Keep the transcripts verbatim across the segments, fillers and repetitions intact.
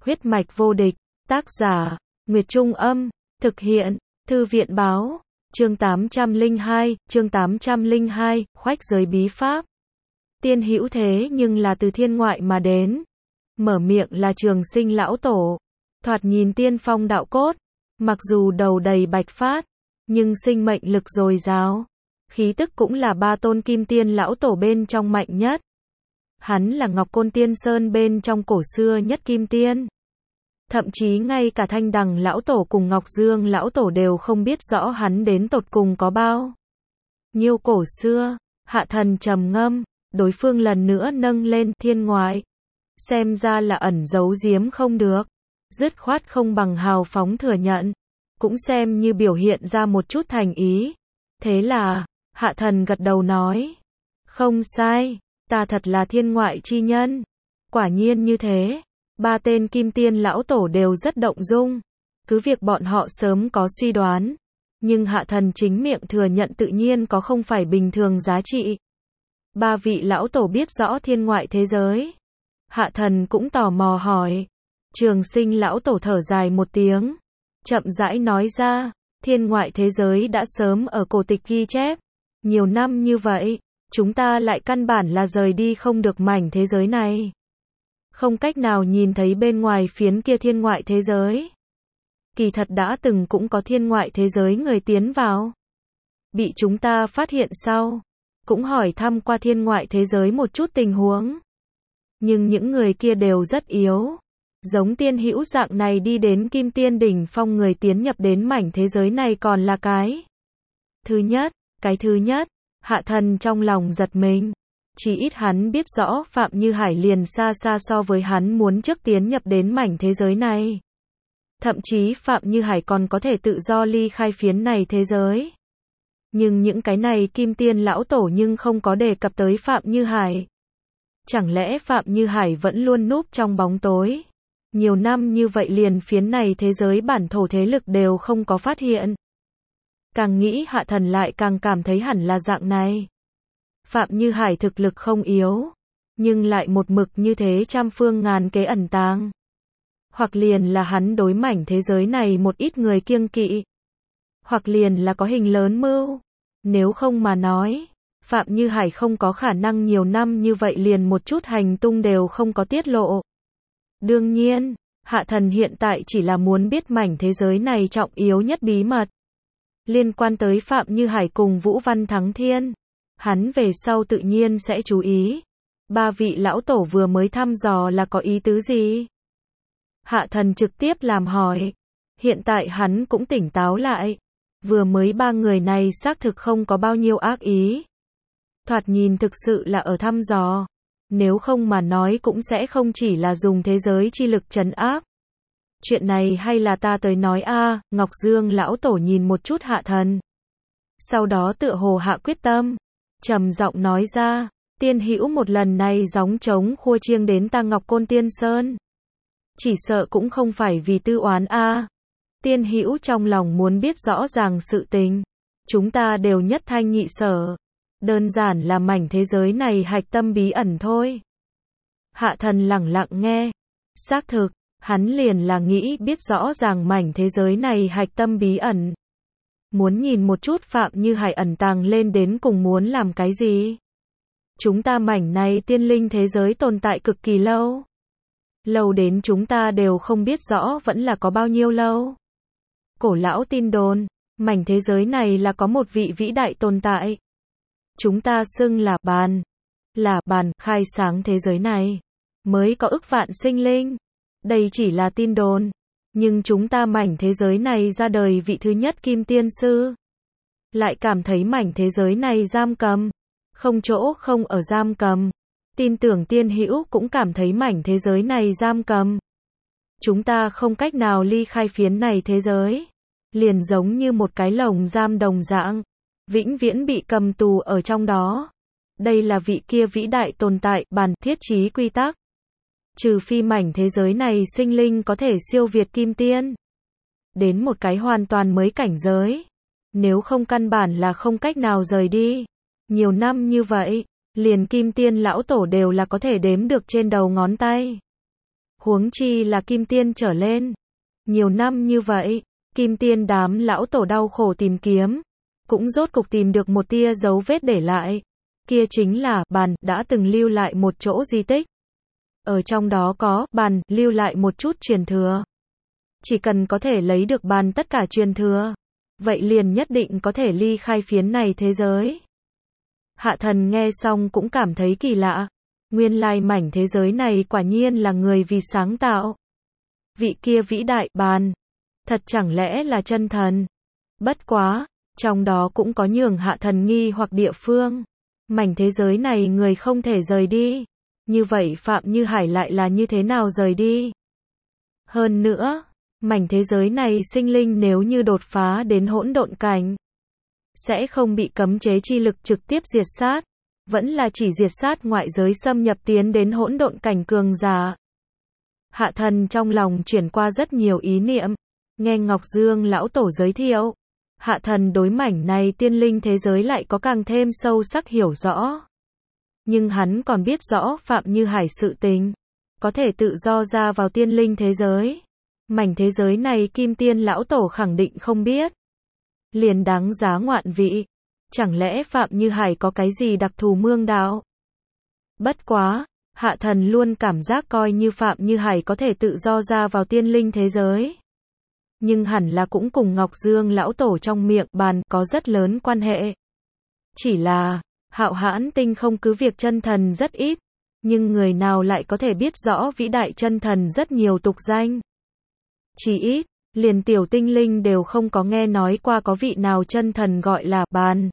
Huyết mạch vô địch, tác giả, Nguyệt Trung Âm, thực hiện, Thư viện Báo, chương tám trăm lẻ hai, chương tám trăm lẻ hai, khoách giới bí pháp. Tiên hữu thế nhưng là từ thiên ngoại mà đến. Mở miệng là Trường Sinh lão tổ, thoạt nhìn tiên phong đạo cốt, mặc dù đầu đầy bạch phát, nhưng sinh mệnh lực dồi dào, khí tức cũng là ba tôn kim tiên lão tổ bên trong mạnh nhất. Hắn là Ngọc Côn Tiên Sơn bên trong cổ xưa nhất kim tiên. Thậm chí ngay cả Thanh Đằng lão tổ cùng Ngọc Dương lão tổ đều không biết rõ hắn đến tột cùng có bao nhiêu cổ xưa. Hạ Thần trầm ngâm, đối phương lần nữa nâng lên thiên ngoại. Xem ra là ẩn giấu giếm không được, dứt khoát không bằng hào phóng thừa nhận, cũng xem như biểu hiện ra một chút thành ý. Thế là, Hạ Thần gật đầu nói, không sai, ta thật là thiên ngoại chi nhân. Quả nhiên như thế, ba tên kim tiên lão tổ đều rất động dung, cứ việc bọn họ sớm có suy đoán, nhưng Hạ Thần chính miệng thừa nhận tự nhiên có không phải bình thường giá trị. Ba vị lão tổ biết rõ thiên ngoại thế giới. Hạ Thần cũng tò mò hỏi. Trường Sinh lão tổ thở dài một tiếng, chậm rãi nói ra, thiên ngoại thế giới đã sớm ở cổ tịch ghi chép. Nhiều năm như vậy, chúng ta lại căn bản là rời đi không được mảnh thế giới này. Không cách nào nhìn thấy bên ngoài phiến kia thiên ngoại thế giới. Kỳ thật đã từng cũng có thiên ngoại thế giới người tiến vào. Bị chúng ta phát hiện sau, cũng hỏi thăm qua thiên ngoại thế giới một chút tình huống. Nhưng những người kia đều rất yếu. Giống tiên hữu dạng này đi đến kim tiên đỉnh phong người tiến nhập đến mảnh thế giới này còn là cái thứ nhất, cái thứ nhất, Hạ Thần trong lòng giật mình. Chỉ ít hắn biết rõ Phạm Như Hải liền xa xa so với hắn muốn trước tiến nhập đến mảnh thế giới này. Thậm chí Phạm Như Hải còn có thể tự do ly khai phiến này thế giới. Nhưng những cái này kim tiên lão tổ nhưng không có đề cập tới Phạm Như Hải. Chẳng lẽ Phạm Như Hải vẫn luôn núp trong bóng tối? Nhiều năm như vậy liền phiến này thế giới bản thổ thế lực đều không có phát hiện. Càng nghĩ Hạ Thần lại càng cảm thấy hẳn là dạng này. Phạm Như Hải thực lực không yếu, nhưng lại một mực như thế trăm phương ngàn kế ẩn tàng. Hoặc liền là hắn đối mảnh thế giới này một ít người kiêng kỵ. Hoặc liền là có hình lớn mưu. Nếu không mà nói, Phạm Như Hải không có khả năng nhiều năm như vậy liền một chút hành tung đều không có tiết lộ. Đương nhiên, Hạ Thần hiện tại chỉ là muốn biết mảnh thế giới này trọng yếu nhất bí mật. Liên quan tới Phạm Như Hải cùng Vũ Văn Thắng Thiên. Hắn về sau tự nhiên sẽ chú ý. Ba vị lão tổ vừa mới thăm dò là có ý tứ gì? Hạ Thần trực tiếp làm hỏi. Hiện tại hắn cũng tỉnh táo lại. Vừa mới ba người này xác thực không có bao nhiêu ác ý. Thoạt nhìn thực sự là ở thăm dò. Nếu không mà nói cũng sẽ không chỉ là dùng thế giới chi lực trấn áp. Chuyện này hay là ta tới nói a? À, Ngọc Dương lão tổ nhìn một chút Hạ Thần. Sau đó tựa hồ hạ quyết tâm, trầm giọng nói ra, tiên hữu một lần này gióng trống khua chiêng đến ta Ngọc Côn Tiên Sơn. Chỉ sợ cũng không phải vì tư oán a. À. Tiên hữu trong lòng muốn biết rõ ràng sự tình. Chúng ta đều nhất thanh nhị sở. Đơn giản là mảnh thế giới này hạch tâm bí ẩn thôi. Hạ Thần lẳng lặng nghe. Xác thực, hắn liền là nghĩ biết rõ ràng mảnh thế giới này hạch tâm bí ẩn. Muốn nhìn một chút Phạm Như Hải ẩn tàng lên đến cùng muốn làm cái gì. Chúng ta mảnh này tiên linh thế giới tồn tại cực kỳ lâu. Lâu đến chúng ta đều không biết rõ vẫn là có bao nhiêu lâu. Cổ lão tin đồn, mảnh thế giới này là có một vị vĩ đại tồn tại. Chúng ta xưng là bàn, là bàn khai sáng thế giới này, mới có ức vạn sinh linh. Đây chỉ là tin đồn, nhưng chúng ta mảnh thế giới này ra đời vị thứ nhất kim tiên sư. Lại cảm thấy mảnh thế giới này giam cầm, không chỗ không ở giam cầm. Tin tưởng tiên hữu cũng cảm thấy mảnh thế giới này giam cầm. Chúng ta không cách nào ly khai phiến này thế giới. Liền giống như một cái lồng giam đồng dạng. Vĩnh viễn bị cầm tù ở trong đó. Đây là vị kia vĩ đại tồn tại, bàn thiết trí quy tắc. Trừ phi mảnh thế giới này sinh linh có thể siêu việt kim tiên. Đến một cái hoàn toàn mới cảnh giới. Nếu không căn bản là không cách nào rời đi. Nhiều năm như vậy, liền kim tiên lão tổ đều là có thể đếm được trên đầu ngón tay. Huống chi là kim tiên trở lên. Nhiều năm như vậy, kim tiên đám lão tổ đau khổ tìm kiếm, cũng rốt cục tìm được một tia dấu vết để lại. Kia chính là bàn đã từng lưu lại một chỗ di tích. Ở trong đó có bàn lưu lại một chút truyền thừa. Chỉ cần có thể lấy được bàn tất cả truyền thừa, vậy liền nhất định có thể ly khai phiến này thế giới. Hạ thần nghe xong cũng cảm thấy kỳ lạ. Nguyên lai mảnh thế giới này quả nhiên là người vì sáng tạo. Vị kia vĩ đại bàn, thật chẳng lẽ là chân thần? Bất quá, trong đó cũng có nhường hạ thần nghi hoặc địa phương. Mảnh thế giới này người không thể rời đi. Như vậy Phạm Như Hải lại là như thế nào rời đi? Hơn nữa, mảnh thế giới này sinh linh nếu như đột phá đến hỗn độn cảnh, sẽ không bị cấm chế chi lực trực tiếp diệt sát, vẫn là chỉ diệt sát ngoại giới xâm nhập tiến đến hỗn độn cảnh cường giả. Hạ thần trong lòng chuyển qua rất nhiều ý niệm, nghe Ngọc Dương lão tổ giới thiệu, hạ thần đối mảnh này tiên linh thế giới lại có càng thêm sâu sắc hiểu rõ. Nhưng hắn còn biết rõ Phạm Như Hải sự tình, có thể tự do ra vào tiên linh thế giới. Mảnh thế giới này kim tiên lão tổ khẳng định không biết. Liền đáng giá ngoạn vị. Chẳng lẽ Phạm Như Hải có cái gì đặc thù mương đạo? Bất quá, hạ thần luôn cảm giác coi như Phạm Như Hải có thể tự do ra vào tiên linh thế giới. Nhưng hẳn là cũng cùng Ngọc Dương lão tổ trong miệng bàn có rất lớn quan hệ. Chỉ là, Hạo Hãn Tinh không cứ việc chân thần rất ít, nhưng người nào lại có thể biết rõ vĩ đại chân thần rất nhiều tục danh. Chỉ ít, liền tiểu tinh linh đều không có nghe nói qua có vị nào chân thần gọi là bàn.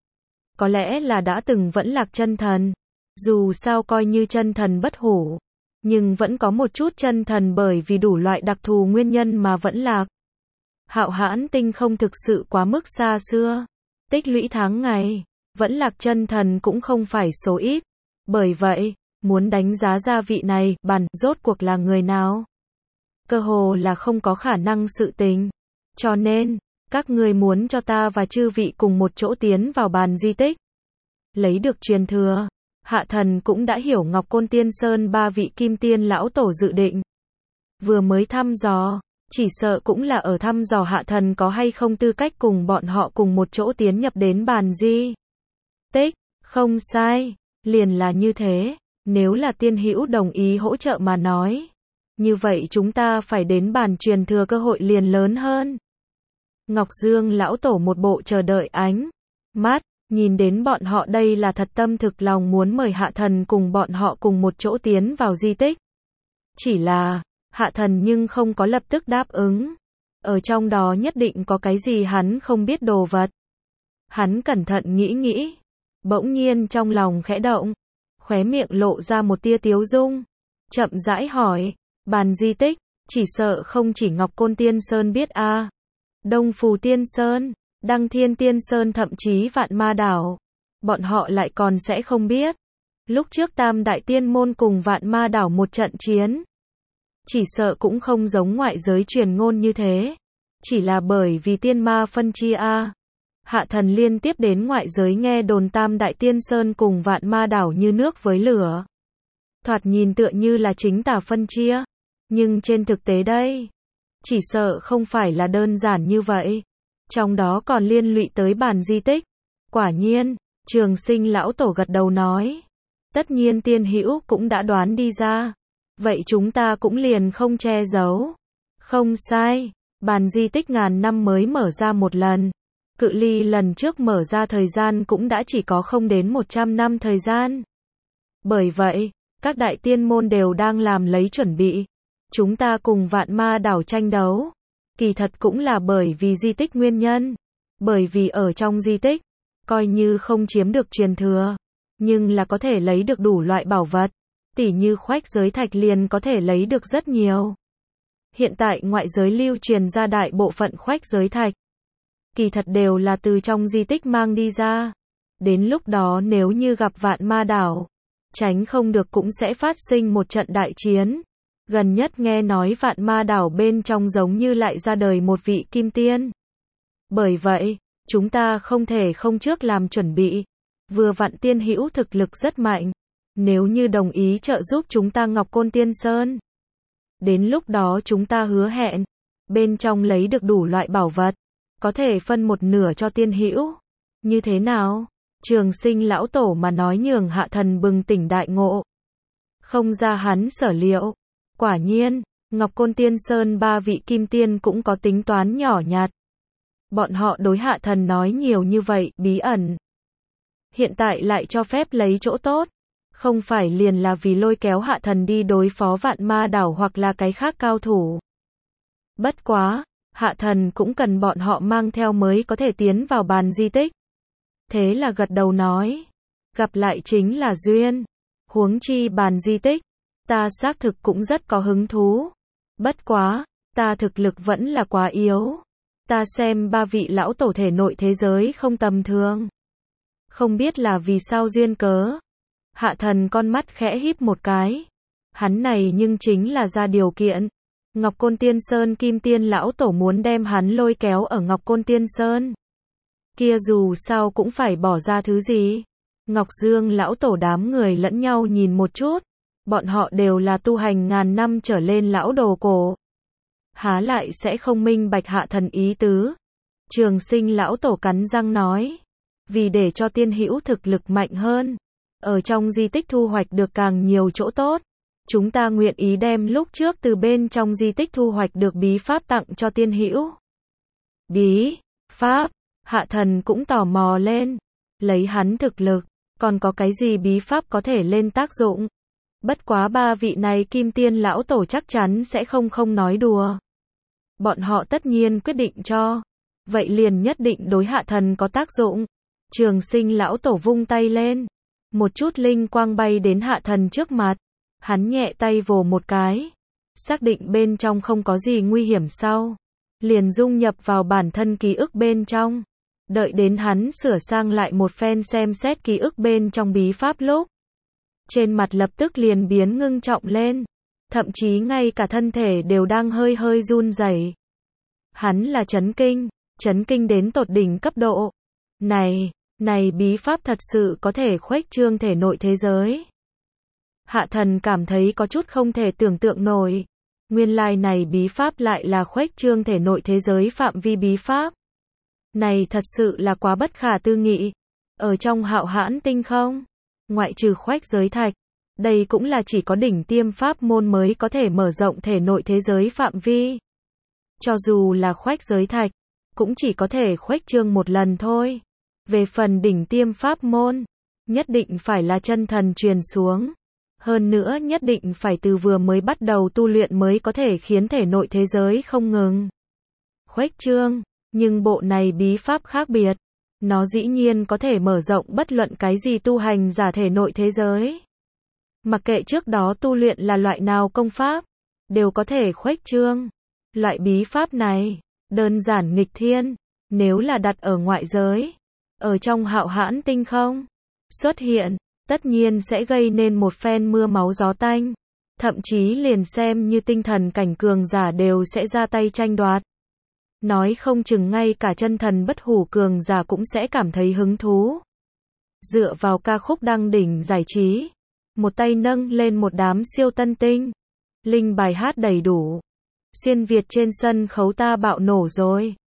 Có lẽ là đã từng vẫn lạc chân thần. Dù sao coi như chân thần bất hủ, nhưng vẫn có một chút chân thần bởi vì đủ loại đặc thù nguyên nhân mà vẫn lạc. Hạo Hãn Tinh không thực sự quá mức xa xưa, tích lũy tháng ngày, vẫn lạc chân thần cũng không phải số ít. Bởi vậy, muốn đánh giá ra vị này, bàn, rốt cuộc là người nào? Cơ hồ là không có khả năng sự tình. Cho nên, các ngươi muốn cho ta và chư vị cùng một chỗ tiến vào bàn di tích, lấy được truyền thừa. Hạ thần cũng đã hiểu Ngọc Côn Tiên Sơn ba vị kim tiên lão tổ dự định. Vừa mới thăm dò, chỉ sợ cũng là ở thăm dò hạ thần có hay không tư cách cùng bọn họ cùng một chỗ tiến nhập đến bàn di tích. Không sai, liền là như thế. Nếu là tiên hữu đồng ý hỗ trợ mà nói, như vậy chúng ta phải đến bàn truyền thừa cơ hội liền lớn hơn. Ngọc Dương lão tổ một bộ chờ đợi ánh mắt, nhìn đến bọn họ đây là thật tâm thực lòng muốn mời hạ thần cùng bọn họ cùng một chỗ tiến vào di tích. Chỉ là, hạ thần nhưng không có lập tức đáp ứng. Ở trong đó nhất định có cái gì hắn không biết đồ vật. Hắn cẩn thận nghĩ nghĩ, bỗng nhiên trong lòng khẽ động, khóe miệng lộ ra một tia tiếu dung, chậm rãi hỏi, bàn di tích, chỉ sợ không chỉ Ngọc Côn Tiên Sơn biết a, à. Đông Phù Tiên Sơn, Đăng Thiên Tiên Sơn thậm chí Vạn Ma Đảo, bọn họ lại còn sẽ không biết. Lúc trước Tam Đại Tiên Môn cùng Vạn Ma Đảo một trận chiến, chỉ sợ cũng không giống ngoại giới truyền ngôn như thế, chỉ là bởi vì tiên ma phân chia a. À. Hạ thần liên tiếp đến ngoại giới nghe đồn Tam Đại Tiên Sơn cùng Vạn Ma Đảo như nước với lửa. Thoạt nhìn tựa như là chính tà phân chia, nhưng trên thực tế đây, chỉ sợ không phải là đơn giản như vậy. Trong đó còn liên lụy tới bàn di tích. Quả nhiên, Trường Sinh lão tổ gật đầu nói. Tất nhiên tiên hữu cũng đã đoán đi ra. Vậy chúng ta cũng liền không che giấu. Không sai, bàn di tích ngàn năm mới mở ra một lần. Cự ly lần trước mở ra thời gian cũng đã chỉ có không đến một trăm năm thời gian. Bởi vậy, các đại tiên môn đều đang làm lấy chuẩn bị. Chúng ta cùng Vạn Ma Đảo tranh đấu. Kỳ thật cũng là bởi vì di tích nguyên nhân. Bởi vì ở trong di tích, coi như không chiếm được truyền thừa, nhưng là có thể lấy được đủ loại bảo vật. Tỉ như khoách giới thạch liền có thể lấy được rất nhiều. Hiện tại ngoại giới lưu truyền ra đại bộ phận khoách giới thạch, kỳ thật đều là từ trong di tích mang đi ra. Đến lúc đó nếu như gặp Vạn Ma Đảo, tránh không được cũng sẽ phát sinh một trận đại chiến. Gần nhất nghe nói Vạn Ma Đảo bên trong giống như lại ra đời một vị kim tiên. Bởi vậy, chúng ta không thể không trước làm chuẩn bị. Vừa vặn tiên hữu thực lực rất mạnh. Nếu như đồng ý trợ giúp chúng ta Ngọc Côn Tiên Sơn, Đến lúc đó chúng ta hứa hẹn, bên trong lấy được đủ loại bảo vật, có thể phân một nửa cho tiên hữu. Như thế nào? Trường Sinh lão tổ mà nói nhường Hạ Thần bừng tỉnh đại ngộ. Không ra hắn sở liệu. Quả nhiên, Ngọc Côn Tiên Sơn ba vị kim tiên cũng có tính toán nhỏ nhặt. Bọn họ đối Hạ Thần nói nhiều như vậy, bí ẩn. Hiện tại lại cho phép lấy chỗ tốt. Không phải liền là vì lôi kéo Hạ Thần đi đối phó Vạn Ma đảo hoặc là cái khác cao thủ. Bất quá, Hạ Thần cũng cần bọn họ mang theo mới có thể tiến vào bàn di tích. Thế là gật đầu nói. Gặp lại chính là duyên. Huống chi bàn di tích. Ta xác thực cũng rất có hứng thú. Bất quá, ta thực lực vẫn là quá yếu. Ta xem ba vị lão tổ thể nội thế giới không tầm thường. Không biết là vì sao duyên cớ. Hạ Thần con mắt khẽ híp một cái. Hắn này nhưng chính là ra điều kiện. Ngọc Côn Tiên Sơn Kim Tiên lão tổ muốn đem hắn lôi kéo ở Ngọc Côn Tiên Sơn. Kia dù sao cũng phải bỏ ra thứ gì. Ngọc Dương lão tổ đám người lẫn nhau nhìn một chút. Bọn họ đều là tu hành ngàn năm trở lên lão đồ cổ. Há lại sẽ không minh bạch Hạ Thần ý tứ. Trường Sinh lão tổ cắn răng nói. Vì để cho tiên hữu thực lực mạnh hơn. Ở trong di tích thu hoạch được càng nhiều chỗ tốt. Chúng ta nguyện ý đem lúc trước từ bên trong di tích thu hoạch được bí pháp tặng cho tiên hữu. Bí pháp, Hạ Thần cũng tò mò lên. Lấy hắn thực lực, còn có cái gì bí pháp có thể lên tác dụng. Bất quá ba vị này kim tiên lão tổ chắc chắn sẽ không không nói đùa. Bọn họ tất nhiên quyết định cho. Vậy liền nhất định đối Hạ Thần có tác dụng. Trường Sinh lão tổ vung tay lên. Một chút linh quang bay đến Hạ Thần trước mặt. Hắn nhẹ tay vồ một cái. Xác định bên trong không có gì nguy hiểm sau. Liền dung nhập vào bản thân ký ức bên trong. Đợi đến hắn sửa sang lại một phen xem xét ký ức bên trong bí pháp lúc. Trên mặt lập tức liền biến ngưng trọng lên. Thậm chí ngay cả thân thể đều đang hơi hơi run rẩy. Hắn là chấn kinh. Chấn kinh đến tột đỉnh cấp độ. Này, này bí pháp thật sự có thể khuếch trương thể nội thế giới. Hạ Thần cảm thấy có chút không thể tưởng tượng nổi. Nguyên lai này bí pháp lại là khuếch trương thể nội thế giới phạm vi bí pháp. Này thật sự là quá bất khả tư nghị. Ở trong Hạo Hãn Tinh không, ngoại trừ khuếch giới thạch, đây cũng là chỉ có đỉnh tiêm pháp môn mới có thể mở rộng thể nội thế giới phạm vi. Cho dù là khuếch giới thạch, cũng chỉ có thể khuếch trương một lần thôi. Về phần đỉnh tiêm pháp môn, nhất định phải là chân thần truyền xuống. Hơn nữa nhất định phải từ vừa mới bắt đầu tu luyện mới có thể khiến thể nội thế giới không ngừng khuếch trương. Nhưng bộ này bí pháp khác biệt. Nó dĩ nhiên có thể mở rộng bất luận cái gì tu hành giả thể nội thế giới. Mặc kệ trước đó tu luyện là loại nào công pháp, đều có thể khuếch trương. Loại bí pháp này, đơn giản nghịch thiên, nếu là đặt ở ngoại giới, ở trong Hạo Hãn Tinh không, xuất hiện, tất nhiên sẽ gây nên một phen mưa máu gió tanh. Thậm chí liền xem như tinh thần cảnh cường giả đều sẽ ra tay tranh đoạt. Nói không chừng ngay cả chân thần bất hủ cường giả cũng sẽ cảm thấy hứng thú. Dựa vào ca khúc đăng đỉnh giải trí, một tay nâng lên một đám siêu tân tinh. Linh bài hát đầy đủ. Xuyên Việt trên sân khấu ta bạo nổ rồi.